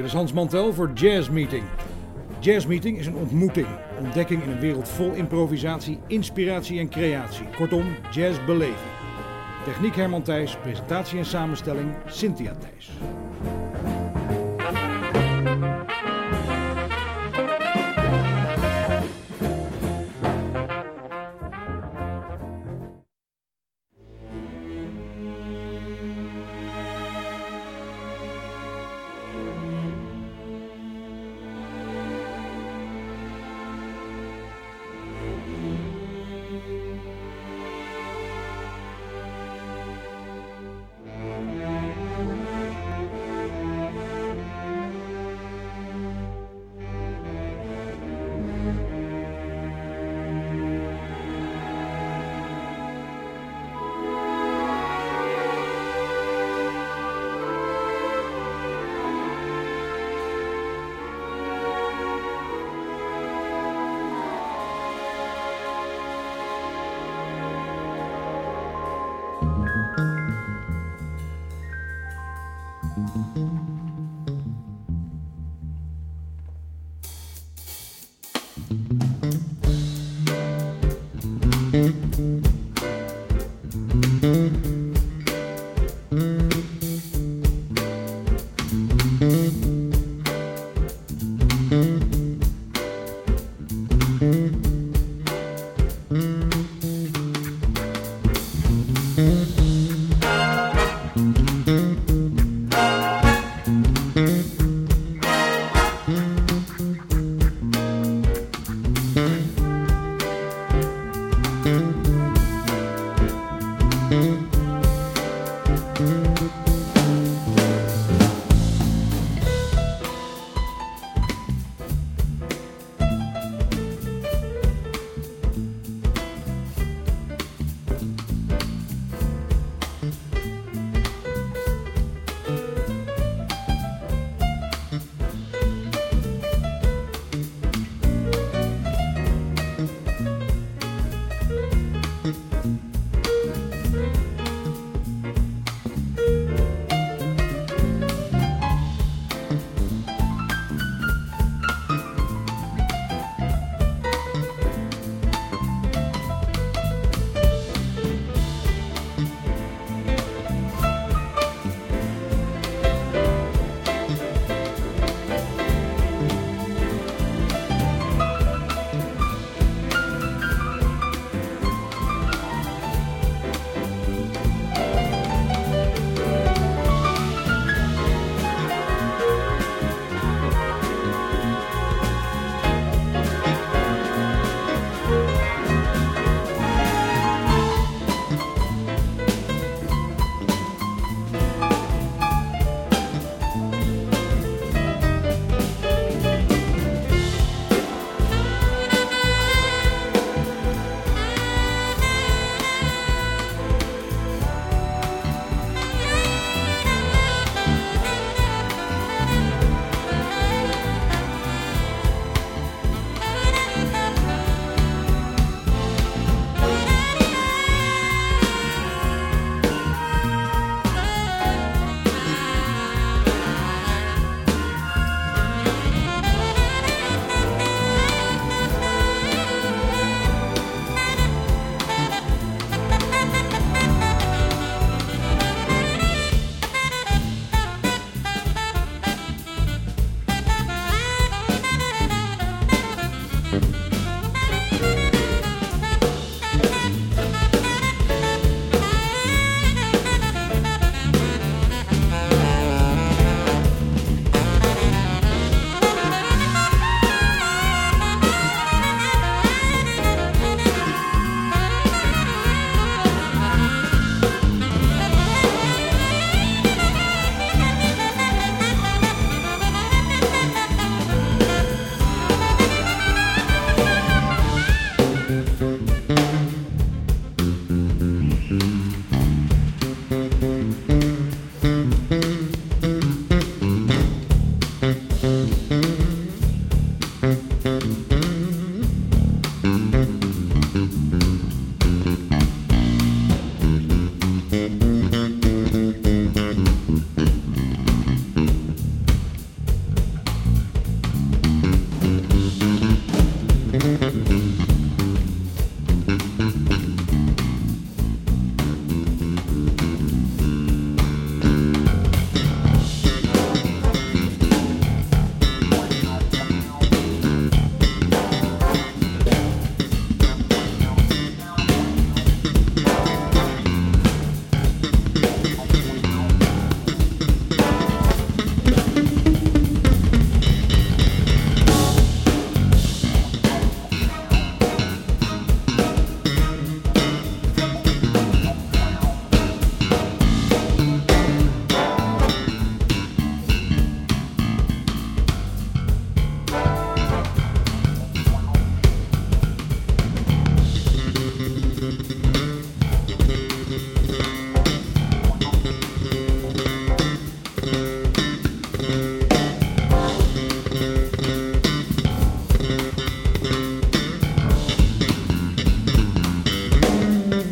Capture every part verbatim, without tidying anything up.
is Hans Mantel voor Jazz Meeting. Jazz Meeting is een ontmoeting, ontdekking in een wereld vol improvisatie, inspiratie en creatie. Kortom, jazz beleven. Techniek Herman Thijs, presentatie en samenstelling Cynthia Thijs.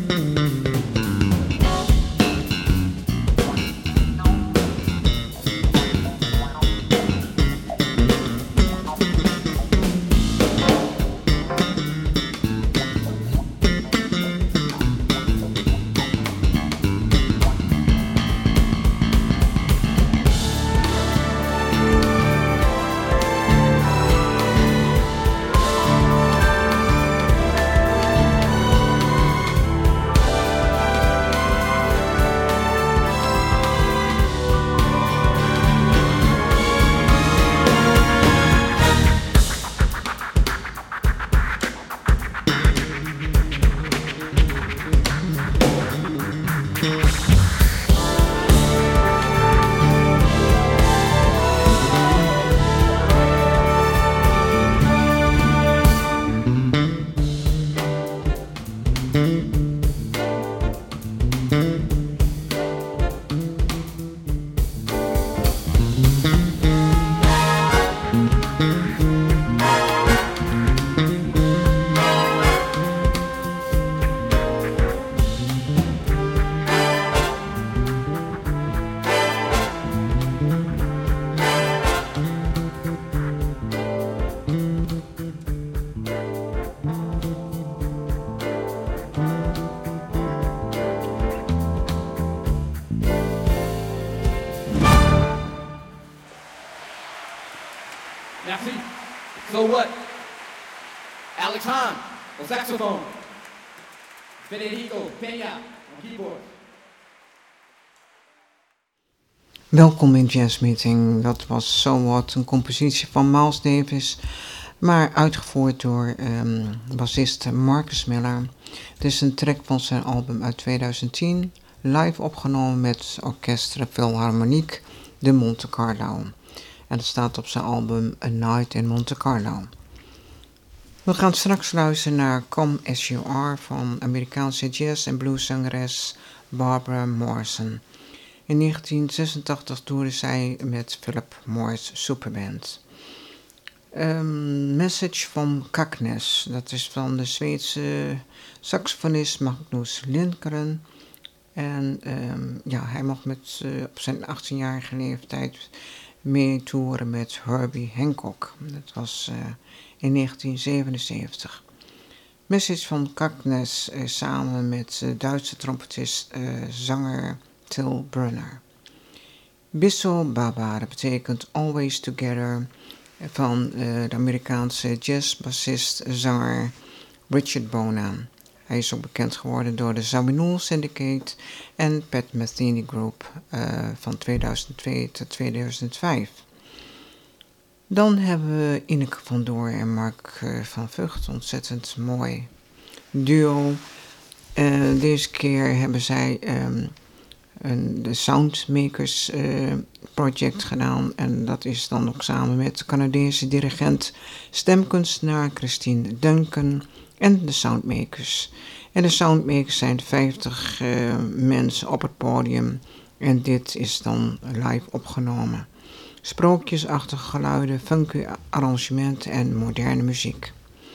Merci. So what? Alex Hahn on saxophone. Federico Peña on keyboard. Welkom in Jazz Meeting. Dat was So What, een compositie van Miles Davis, maar uitgevoerd door um, bassist Marcus Miller. Het is een track van zijn album uit twintig tien, live opgenomen met Orchestre Philharmonique de Monte Carlo. En dat staat op zijn album A Night in Monte Carlo. We gaan straks luisteren naar Come As You Are van Amerikaanse jazz- en blueszangeres Barbara Morrison. In negentien zesentachtig toerde zij met Philip Morris Superband. Um, Message from Kaknäs, dat is van de Zweedse saxofonist Magnus Lindgren. En um, ja, hij mag met, uh, op zijn achttienjarige leeftijd mee toeren met Herbie Hancock. Dat was uh, in negentien zevenenzeventig. Message from Kaknäs uh, samen met uh, Duitse trompetist, uh, zanger Till Brunner. Bissell Baba, dat betekent Always Together, van uh, de Amerikaanse jazzbassist, zanger Richard Bona. Hij is ook bekend geworden door de Zawinul Syndicate en Pat Metheny Group uh, van tweeduizend twee tot tweeduizend vijf. Dan hebben we Ineke van Doorn en Mark uh, van Vught, ontzettend mooi duo. Uh, deze keer hebben zij um, een, de Soundmakers uh, project gedaan en dat is dan ook samen met de Canadese dirigent, stemkunstenaar Christine Duncan en de Soundmakers. En de Soundmakers zijn vijftig uh, mensen op het podium en dit is dan live opgenomen. Sprookjesachtige geluiden, funky arrangementen en moderne muziek.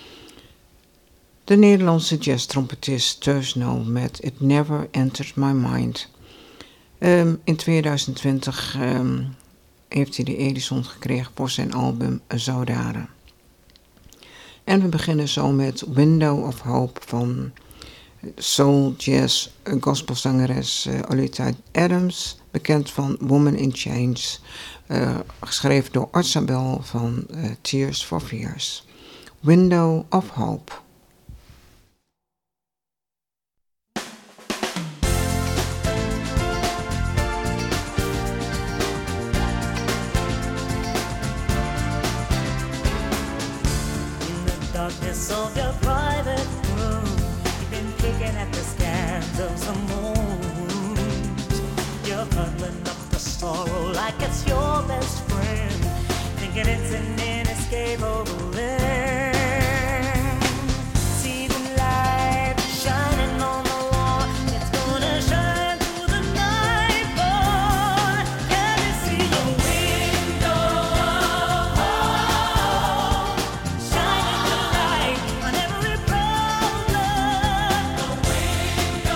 De Nederlandse jazztrompetist Teus Nol met It Never Entered My Mind. Um, in tweeduizend twintig um, heeft hij de Edison gekregen voor zijn album Saudade. En we beginnen zo met Window of Hope van soul, jazz, gospelzangeres uh, Olita Adams, bekend van Woman in Chains, uh, geschreven door Orzabal van uh, Tears for Fears. Window of Hope. Of your private room, you've been picking at the scans of some wounds. You're cuddling up the sorrow like it's your best friend, thinking it's an inescapable end. See the light shining on the wall, it's gonna shine through the night, boy. Can you see the window of hope shining the light on every problem? The window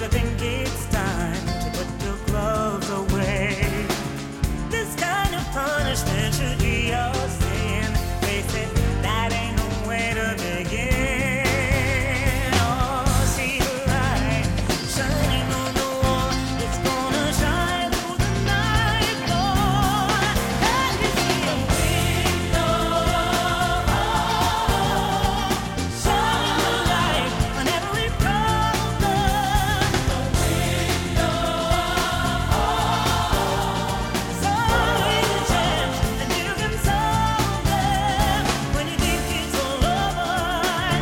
you think it's time to put your gloves away. This kind of punishment should be your sin. Face it, that ain't no way to begin. Oh, see the light shining on the wall. It's gonna shine through the night, Lord. Can you see a window? Shining the light on every problem. A window. It's always a chance, and you can solve them when you think it's all over.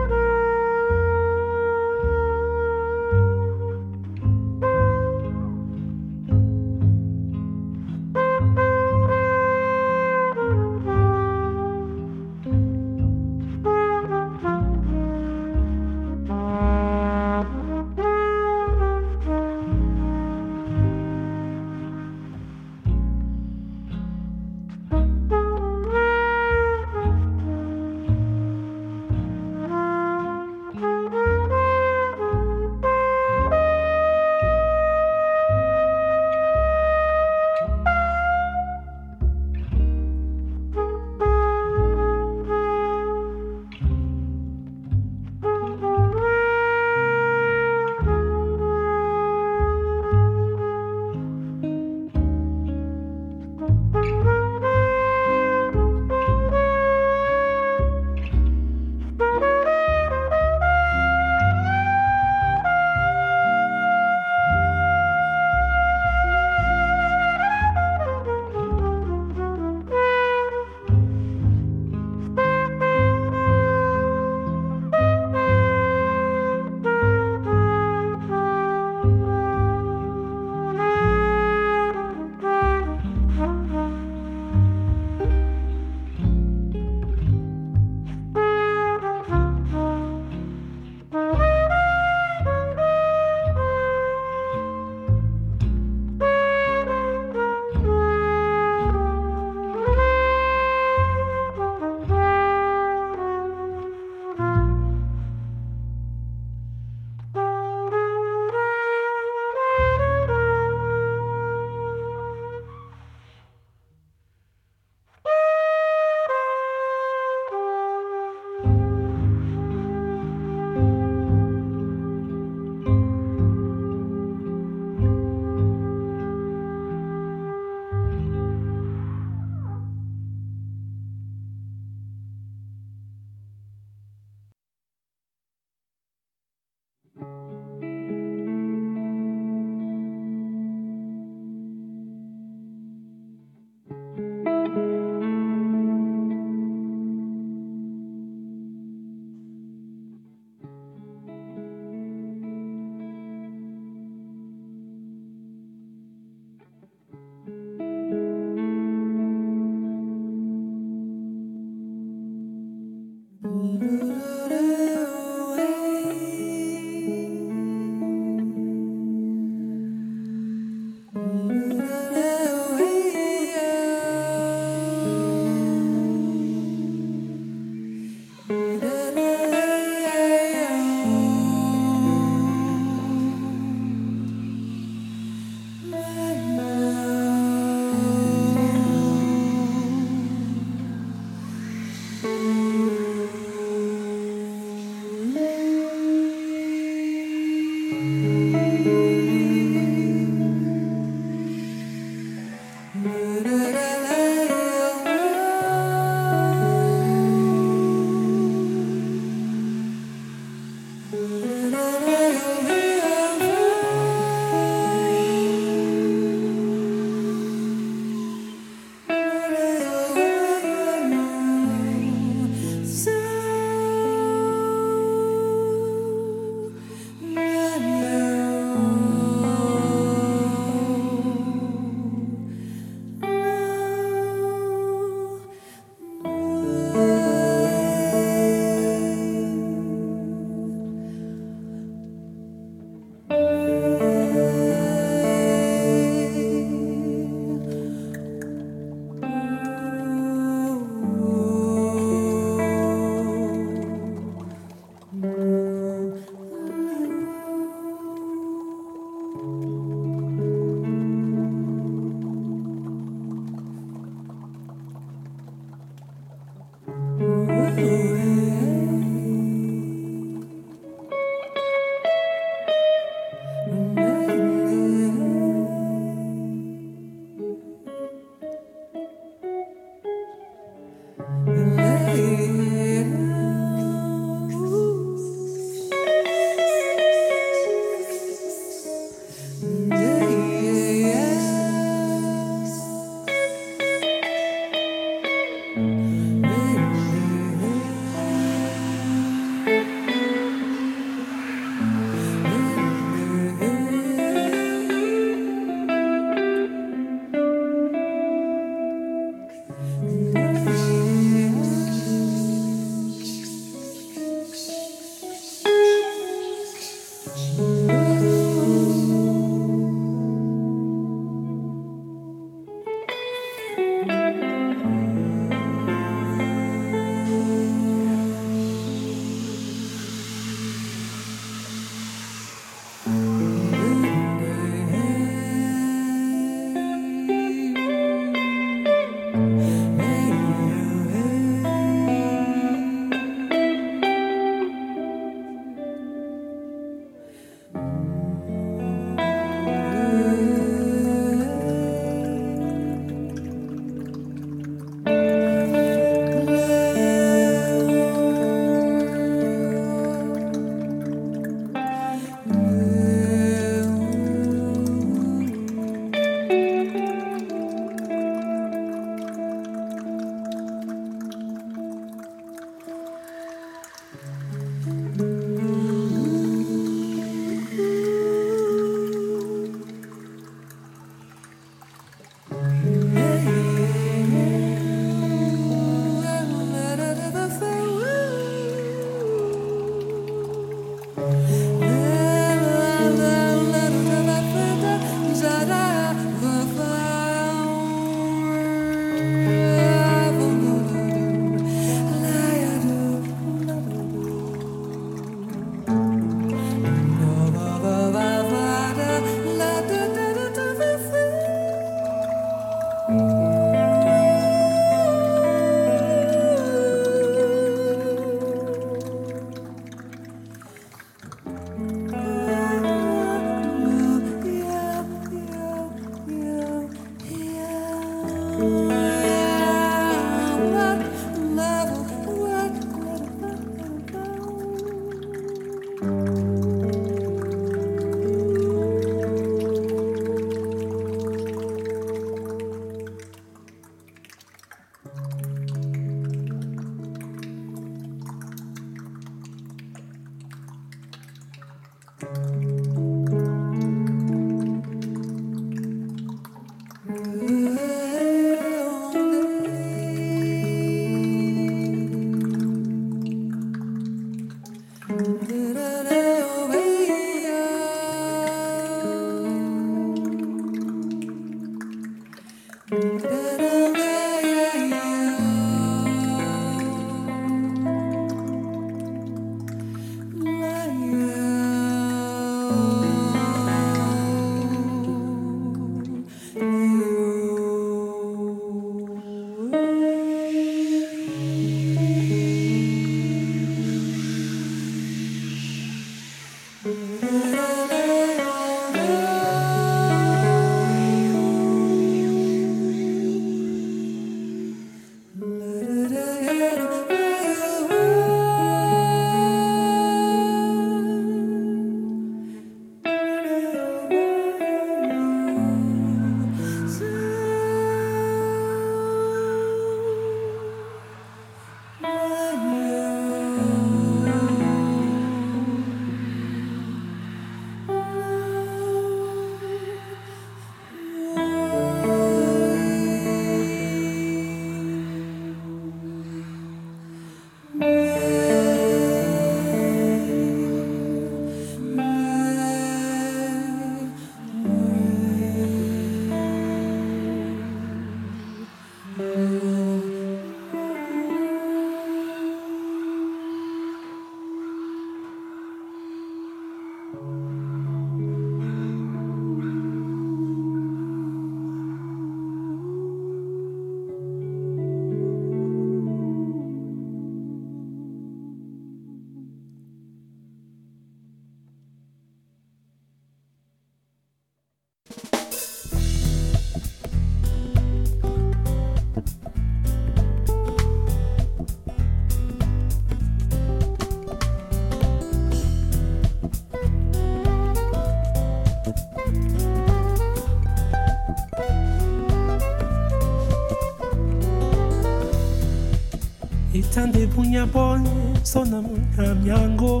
Itande punya boy, sona munya myango.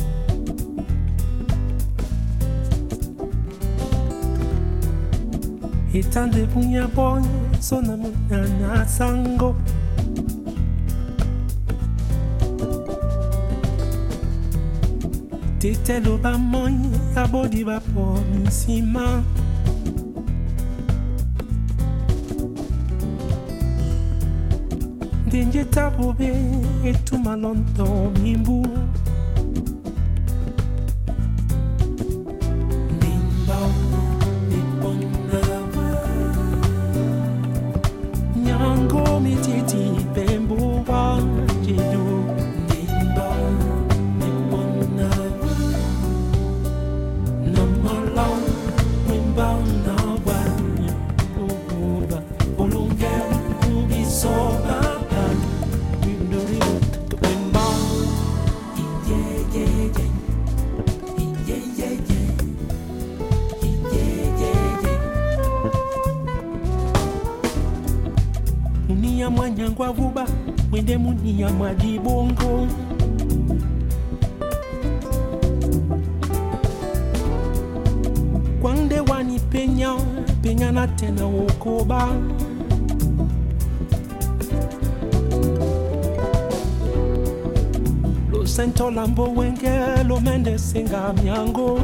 Itande punya boy, sona munya nasango. Tete lo ba moy, abodi ba po nsima. Denje tabobe etuma lonto mimbu. Nimba nipona nyango mititi pembu wa jedu. Nimba nipona namalong nimba na wa uba olunge ubisoba. Mwanyangwa vuba mwende munia mwajibongo. Kwande wani penya penya na tena wokoba. Lo sento lambo wenge lo mende singa myango.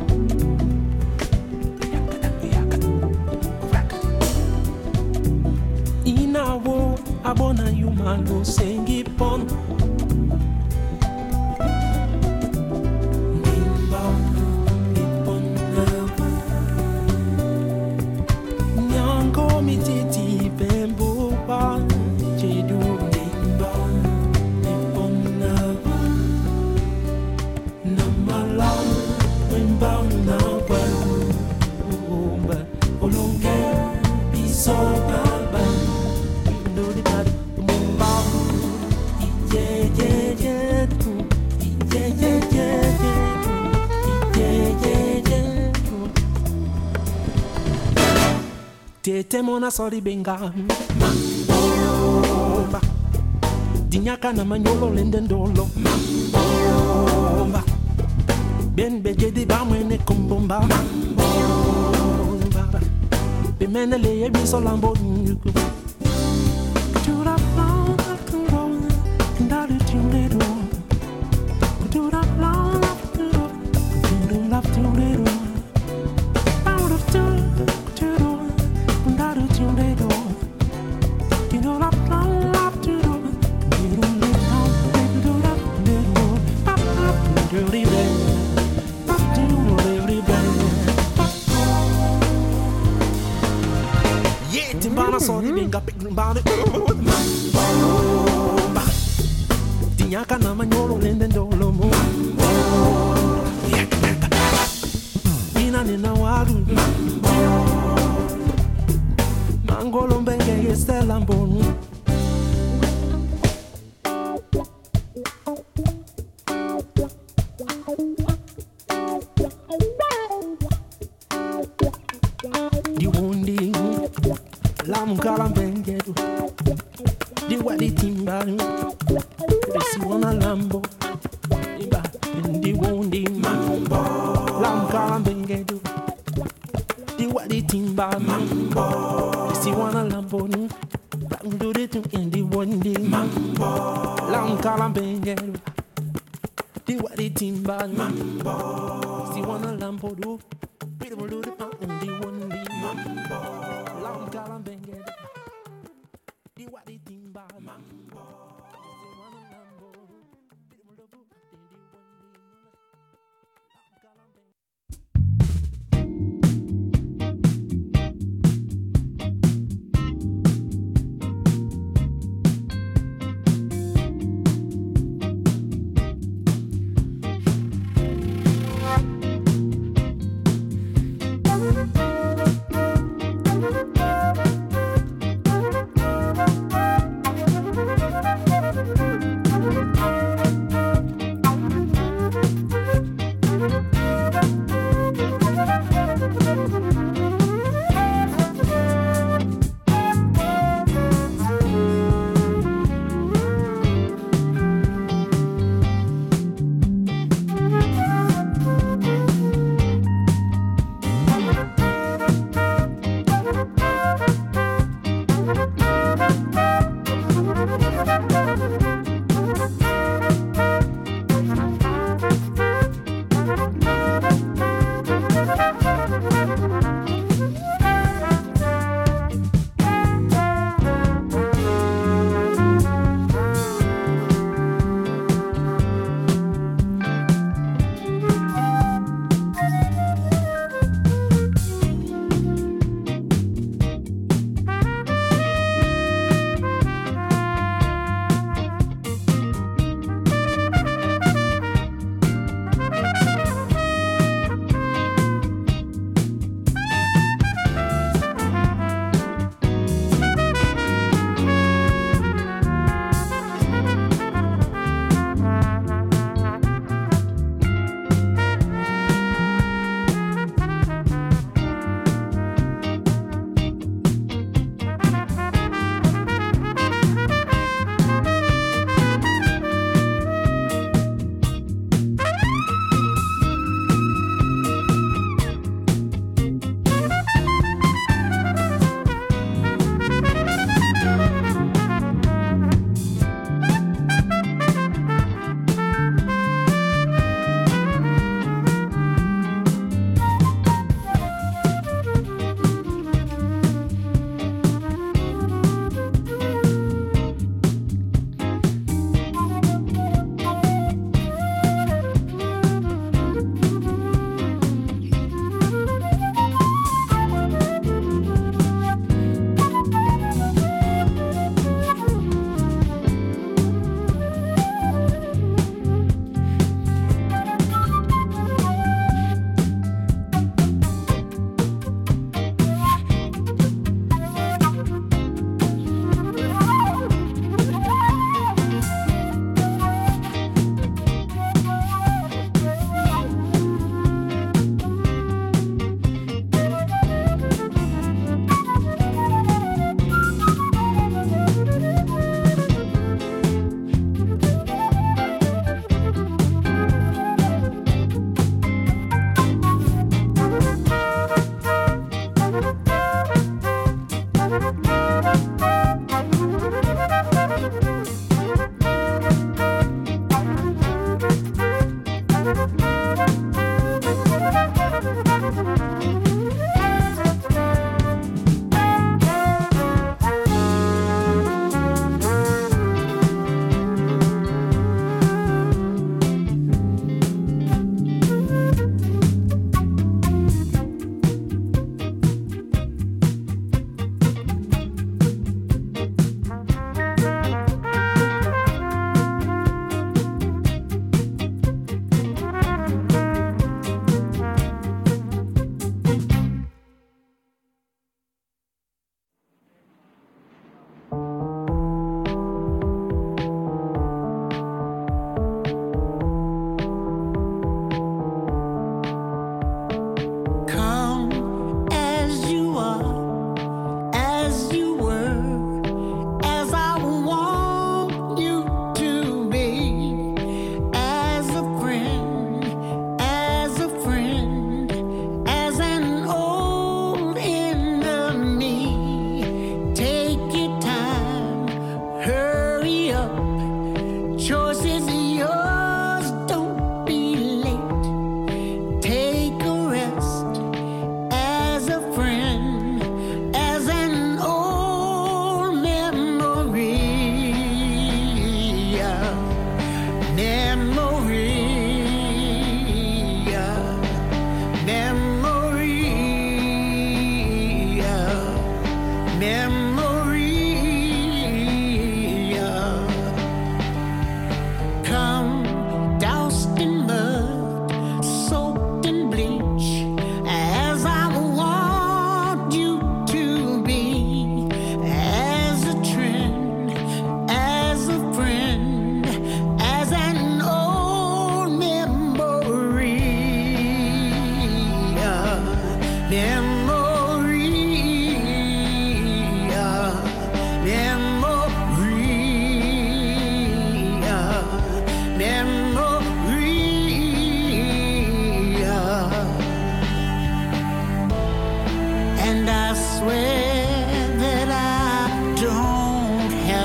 Abona yumalo sengi pon. Nimba nipona nyango mititi pembo pa jedu. Nimba nipona namalang wimba na wa umba olonge bisoba. Tete mona sori benga Mambo Dinyaka na manyolo lendendolo Mambo Ben beje di ba mwene kumbomba Mambo Bemene leye biso lambo nyuku Kujura flow kuro Ndalu tundedo Kujura flow kuro Kujura love tundedo Out of two sorry benga pimbane Mambo Dinyaka na manyolo lendendolo mo Ina nina waru Mangolo mbenge yeste lambonu Di wondi Lam kalambengedu Di wadi timbaru Desi wana lambo Iba Di wondi Mambo Lam kalambengedu Di wadi timbaru Mambo Desi wana lambo Do the thing in the wondi Mambo Lam kalambengedu Di wadi timbaru Mambo Desi wana lambo do People do the pump in the wondi Mambo Lam kalambengedu Di wadi timbaru Mambo Desi wana lambo People do the pump in the wondi Lam kalambengedu Thank you.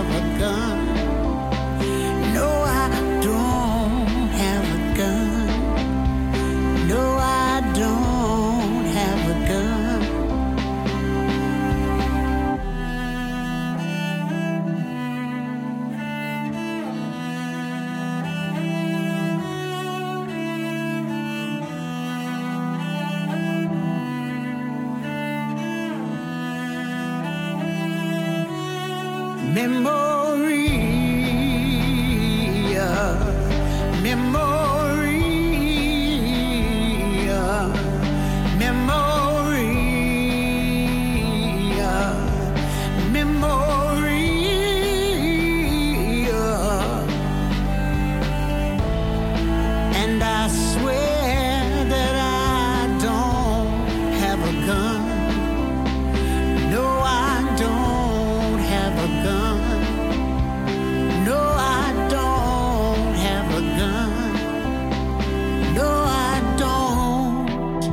have a gun. No, I don't have a gun. No, I don't have a gun. Memory, memory, memory, memory. And I swear that I don't have a gun. No, I don't have a gun. No, I don't have a gun. No, I don't.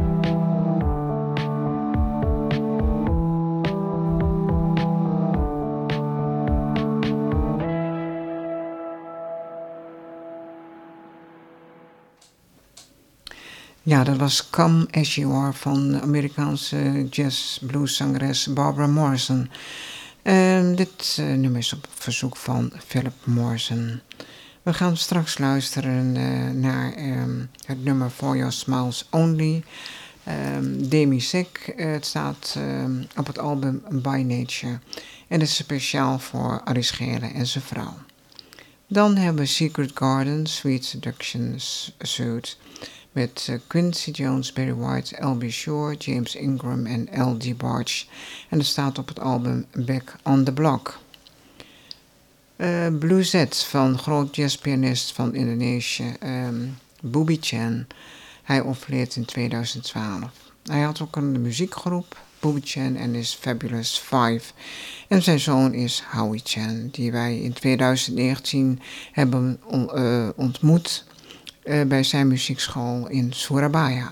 Ja, dat was Come As You Are van de Amerikaanse jazz-blueszangeres Barbara Morrison. Uh, dit uh, nummer is op verzoek van Philip Morrison. We gaan straks luisteren uh, naar um, het nummer For Your Smiles Only. Um, Demi Sek, uh, het staat um, op het album By Nature. En het is speciaal voor Arie Schelen en zijn vrouw. Dan hebben we Secret Garden, Sweet Seduction Suite. Met uh, Quincy Jones, Barry White, L B Shore, James Ingram en L D Barge. En dat staat op het album Back on the Block. Uh, Bluesette van groot jazzpianist van Indonesië, um, Bobby Chan. Hij overleed in tweeduizend twaalf. Hij had ook een muziekgroep, Bobby Chan en his Fabulous Five. En zijn zoon is Howie Chan, die wij in tweeduizend negentien hebben on, uh, ontmoet uh, bij zijn muziekschool in Surabaya.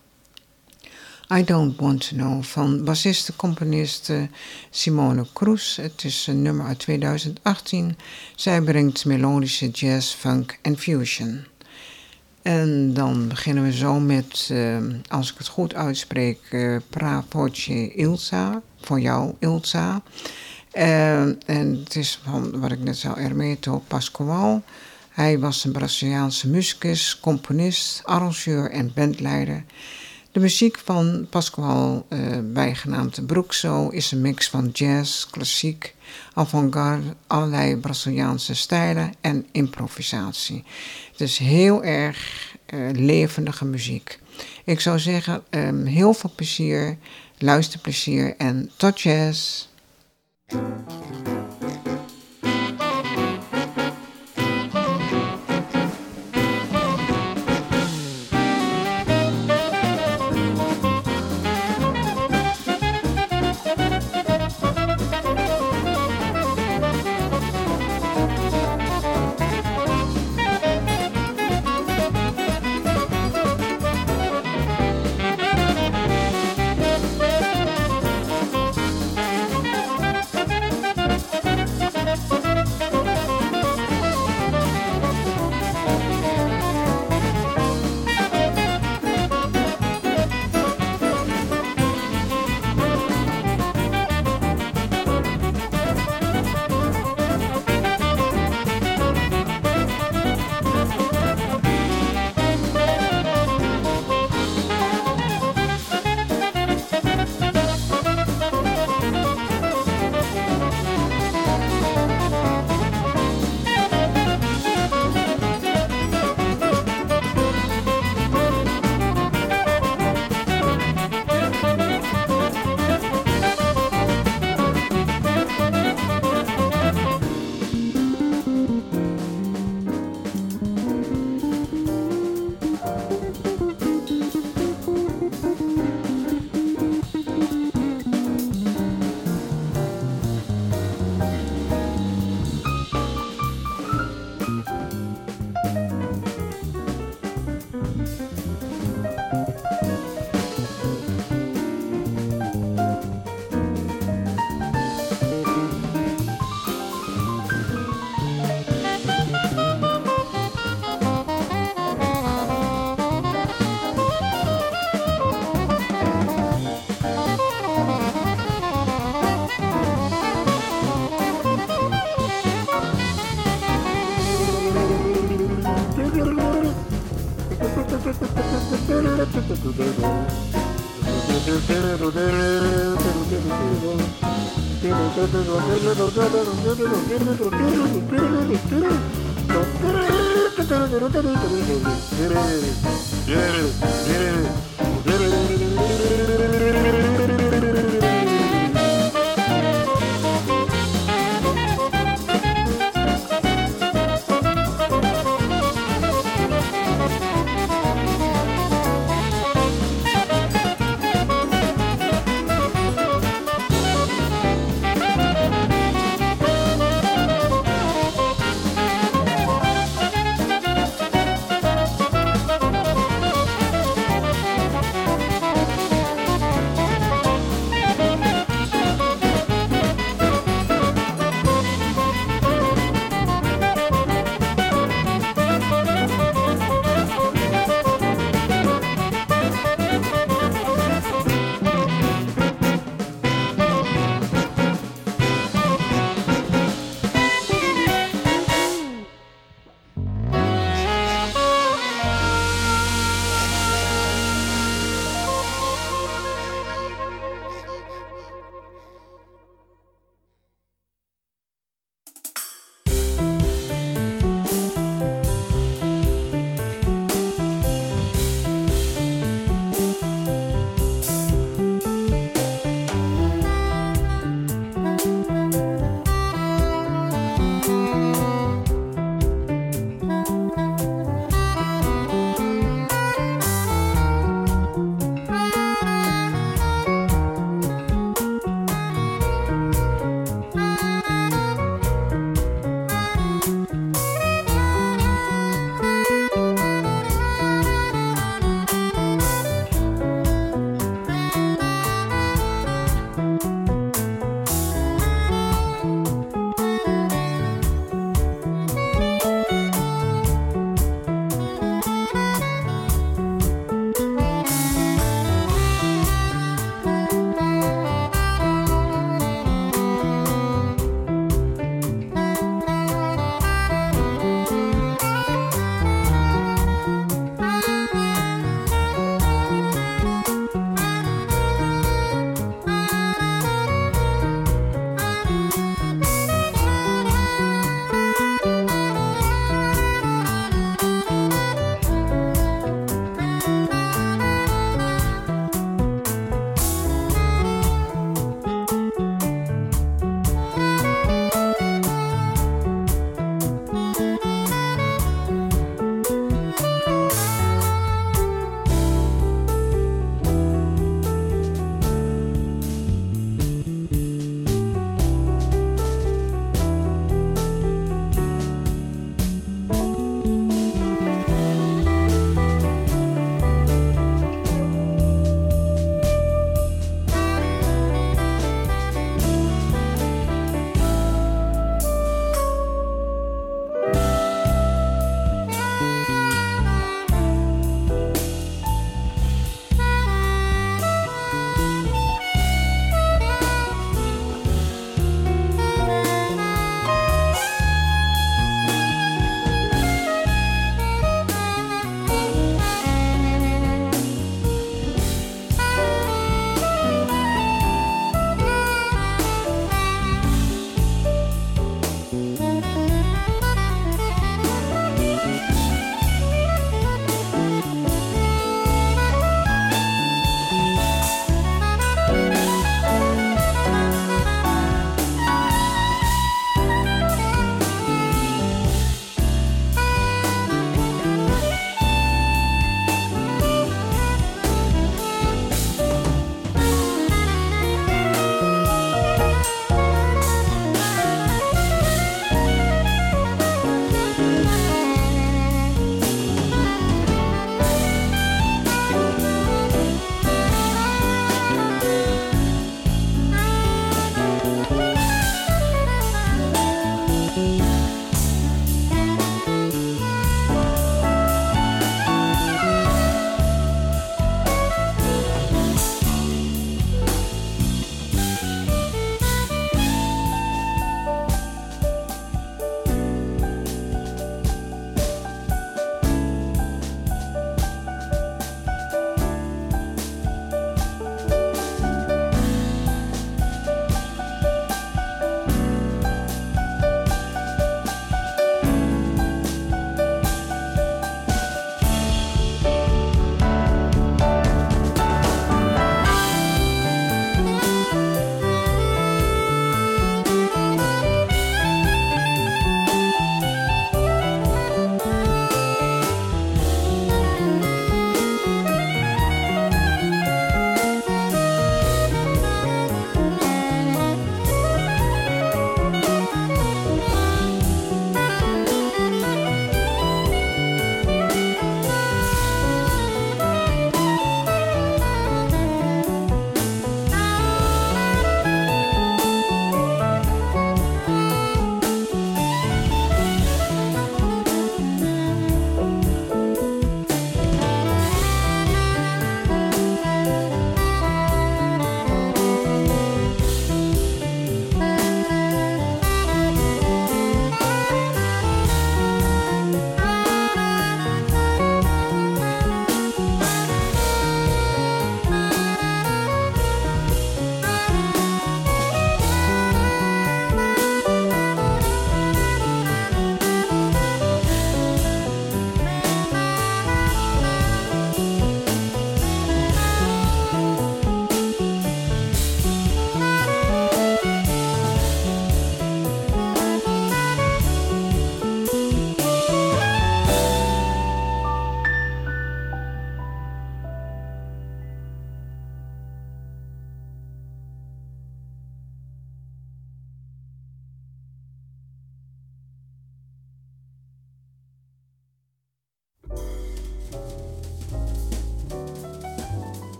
I Don't Want To Know van bassiste-componist Simone Cruz. Het is een nummer uit tweeduizend achttien. Zij brengt melodische jazz, funk en fusion. En dan beginnen we zo met, uh, als ik het goed uitspreek, uh, Pra Voce Ilsa, voor jou Ilsa. Uh, en het is van, wat ik net zei, Hermeto Pascoal. Hij was een Braziliaanse muzikus, componist, arrangeur en bandleider. De muziek van Pascoal, uh, bijgenaamd Bruxo, is een mix van jazz, klassiek, avant-garde, allerlei Braziliaanse stijlen en improvisatie. Het is heel erg uh, levendige muziek. Ik zou zeggen, um, heel veel plezier, luisterplezier en tot jazz!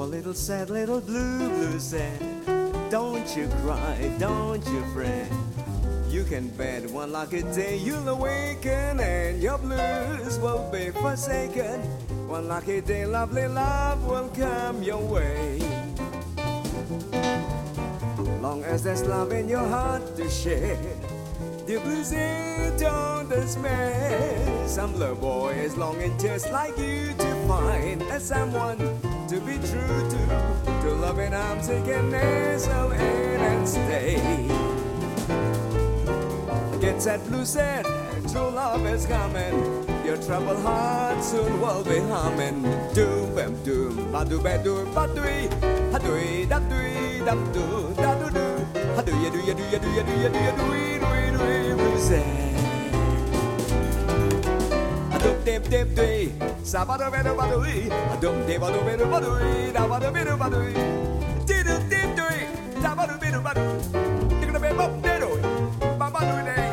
little sad, little blue, blue sad. Don't you cry, don't you fret. You can bet one lucky day you'll awaken and your blues will be forsaken. One lucky day lovely love will come your way. Long as there's love in your heart to share, dear bluesy, don't despair. Some little boy is longing just like you to find a someone to be true to, to love in arms he can nestle in and stay. Get that blue said, true love is coming. Your troubled heart soon will be humming. Doom bam doom, ba do ba do ba doo, ha doo da doo da doo da doo doo, ha doo ya doo ya doo ya doo ya doo ya doo ya doo doo doo blue said. Ha doo dip dip doo, sa ba do ba do ba doo, ha doo dip ba do ba do ba doo, da ba do ba do ba doo, dip dip doo, da ba do ba do ba doo, dip da ba ba doo, ba ba doo day.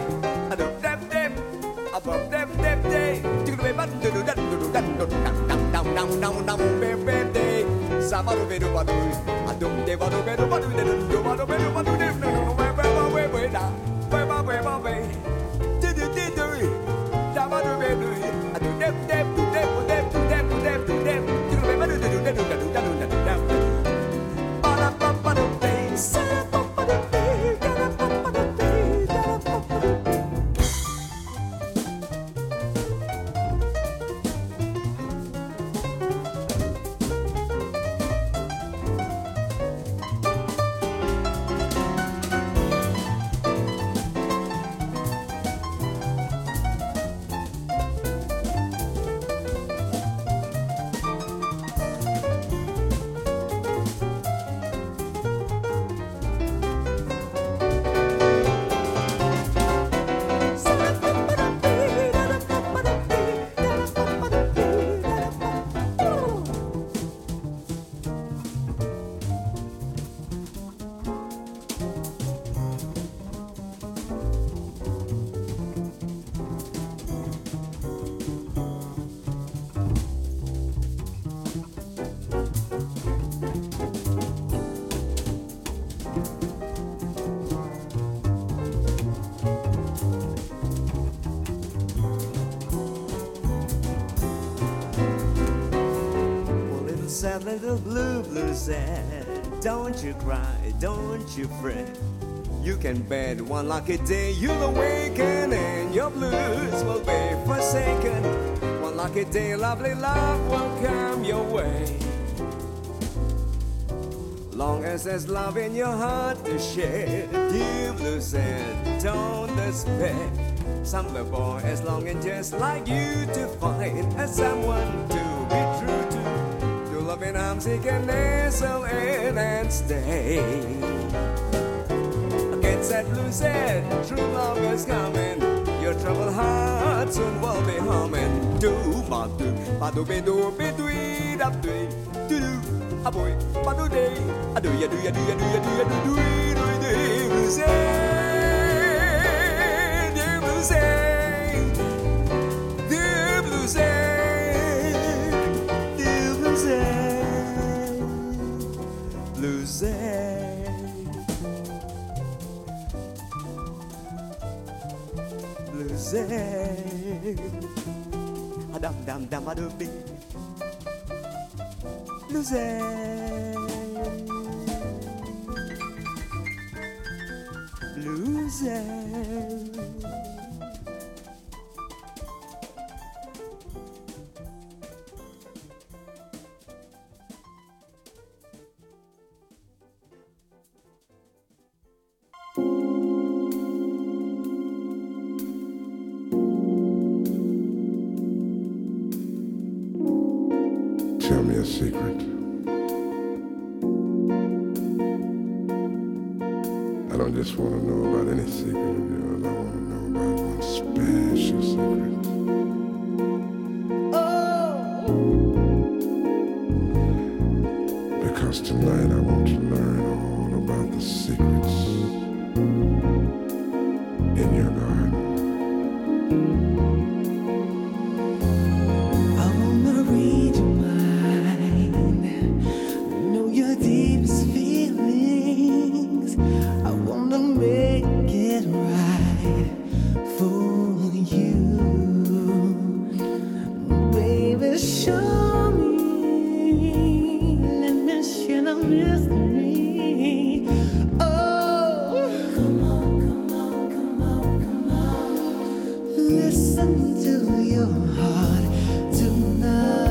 Above them, them day, tickle me button, do that, do that, do down, down, down, down, down, baby day. Sabado, bedo, badu, I don't de badu, bedo, badu, do badu, bedo, badu, no, no, no, way, way, way, way, da, way, way, way, way, do, do, do, do, da, badu, bedo, I do them, them, do them, do them, do them, do them, do them, tickle me badu, do that, do that, do that, do that, do that, bada, bada, bada, day, sabado, bada, day, bada, bada, day, bada, bada. Sad little blue, blue sad. Don't you cry, don't you fret. You can bet one lucky day you'll awaken and your blues will be forsaken. One lucky day lovely love will come your way. Long as there's love in your heart to share, dear blue sad, don't despair. Some little boy is longing just like you to find a someone to be true to. Loving arms he can nestle in and stay. Against that blue said, true love is coming. Your troubled heart soon will be humming. Do ba do ba do be do be do it up do it do do a boy ba do day a do ya do ya do ya do ya do ya do do it do it blue said, dear blue said, dear blue said. Blue said, blue said, a dum dum dum a do be. Blue said, blue said. Tell me a secret. I don't just want to know about any secret of yours. I want to know about one special secret. Oh! Because tonight I want to learn all about the secrets in your garden. with me. Oh, come on, come on, come on, come on. Listen to your heart tonight.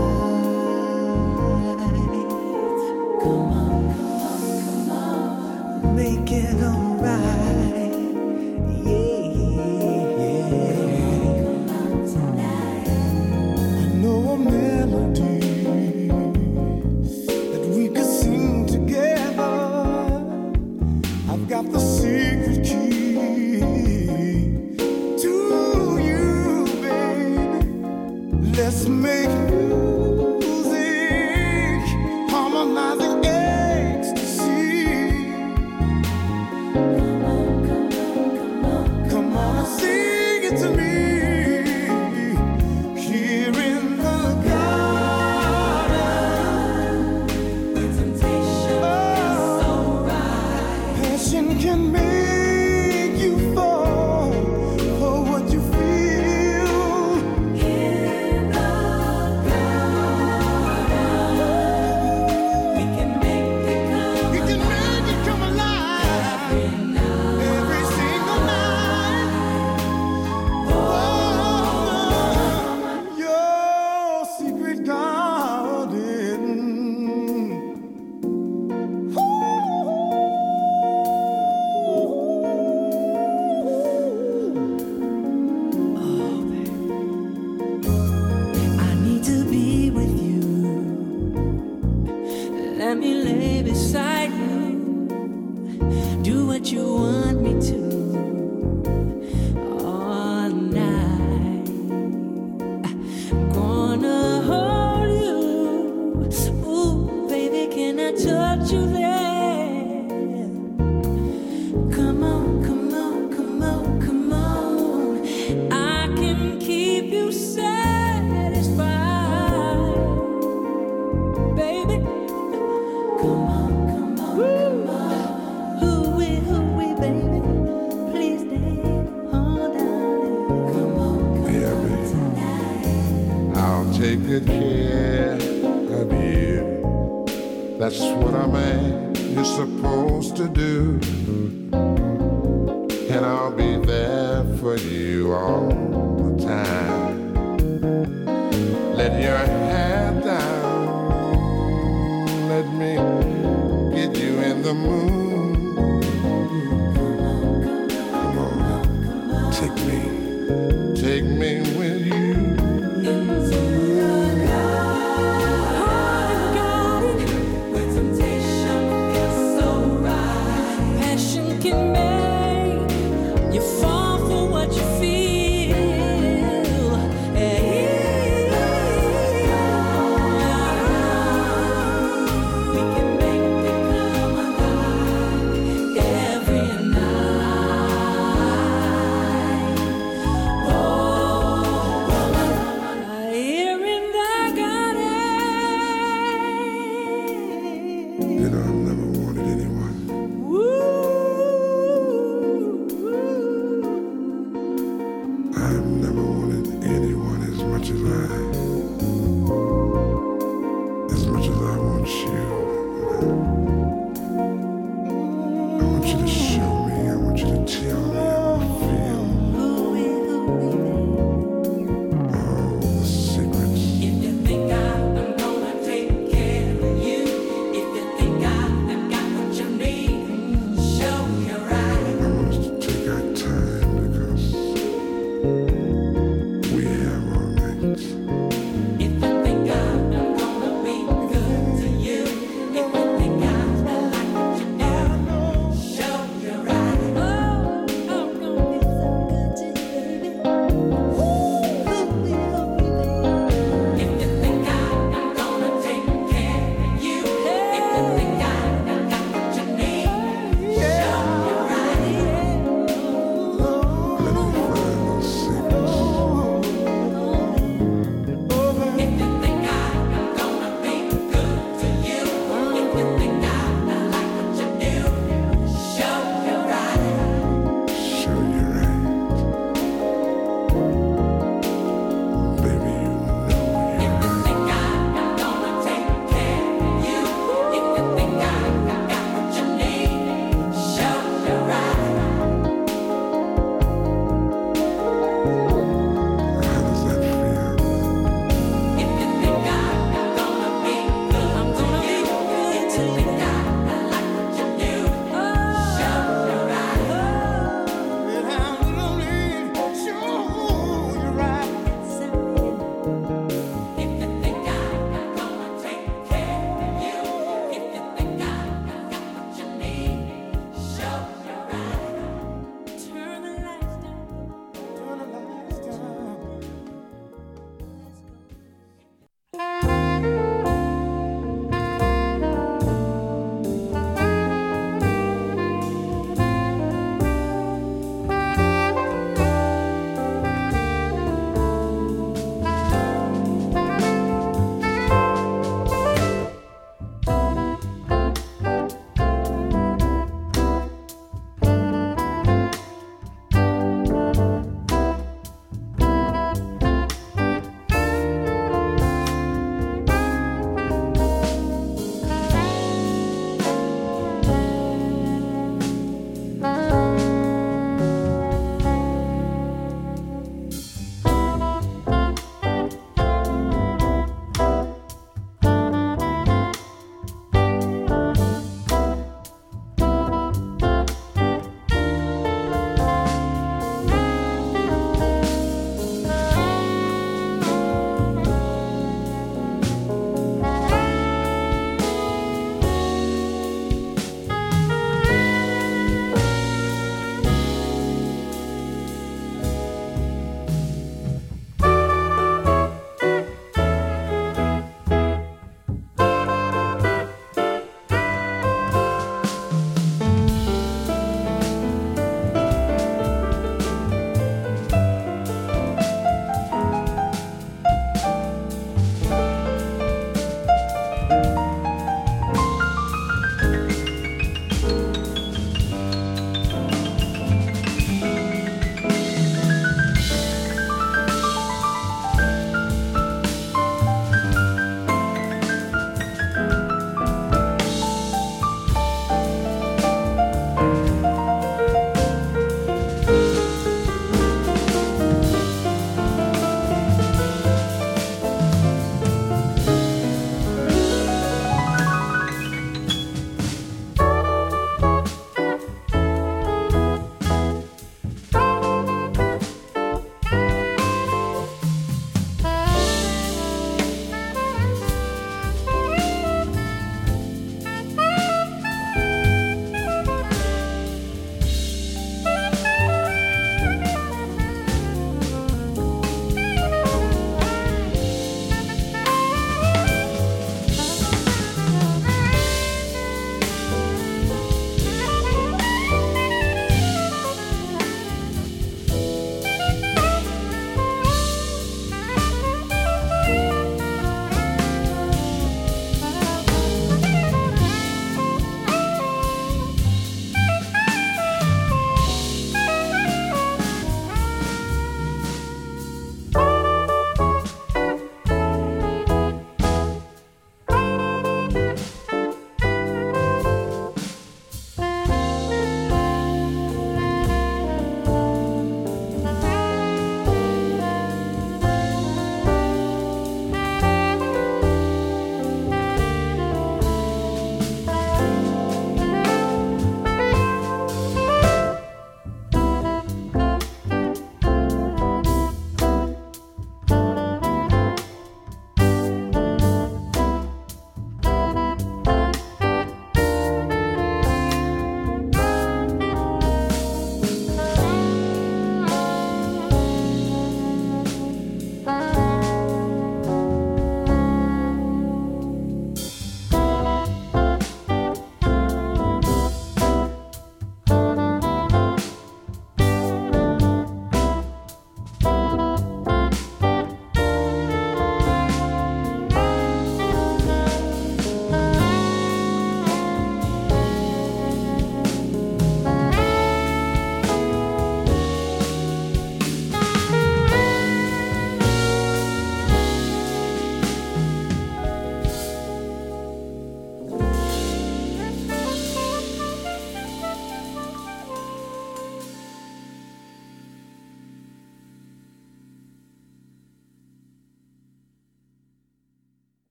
Come on, come on, come on. Make it alright. Yeah, yeah. Come on tonight. I know a melody that we could sing together. I've got the secret key to you, baby. Let's make music, harmonizing ecstasy. Come on, come on, come on. Come on and sing it to me. Here in the garden, where temptation is so right. Passion can make you fall for what you feel. In the garden, we can make it come. We can make it come alive every single night. Oh, your secret garden. Oh, baby. I need to be with you. Let me lay beside you. Do what you want me to all night. I'm gonna hold you. Ooh, baby, can I touch you there? Come on, come on, come on, come on. I can keep you satisfied, baby. Come on, come on, come on. Hooey, hooey, baby. Please stay on down. Come on, come Yeah, on baby. tonight. I'll take good care of you. That's what a man is supposed to do. And I'll be there for you all the time. Let your hair down. Let me get you in the mood. Come on, take me, take me with you.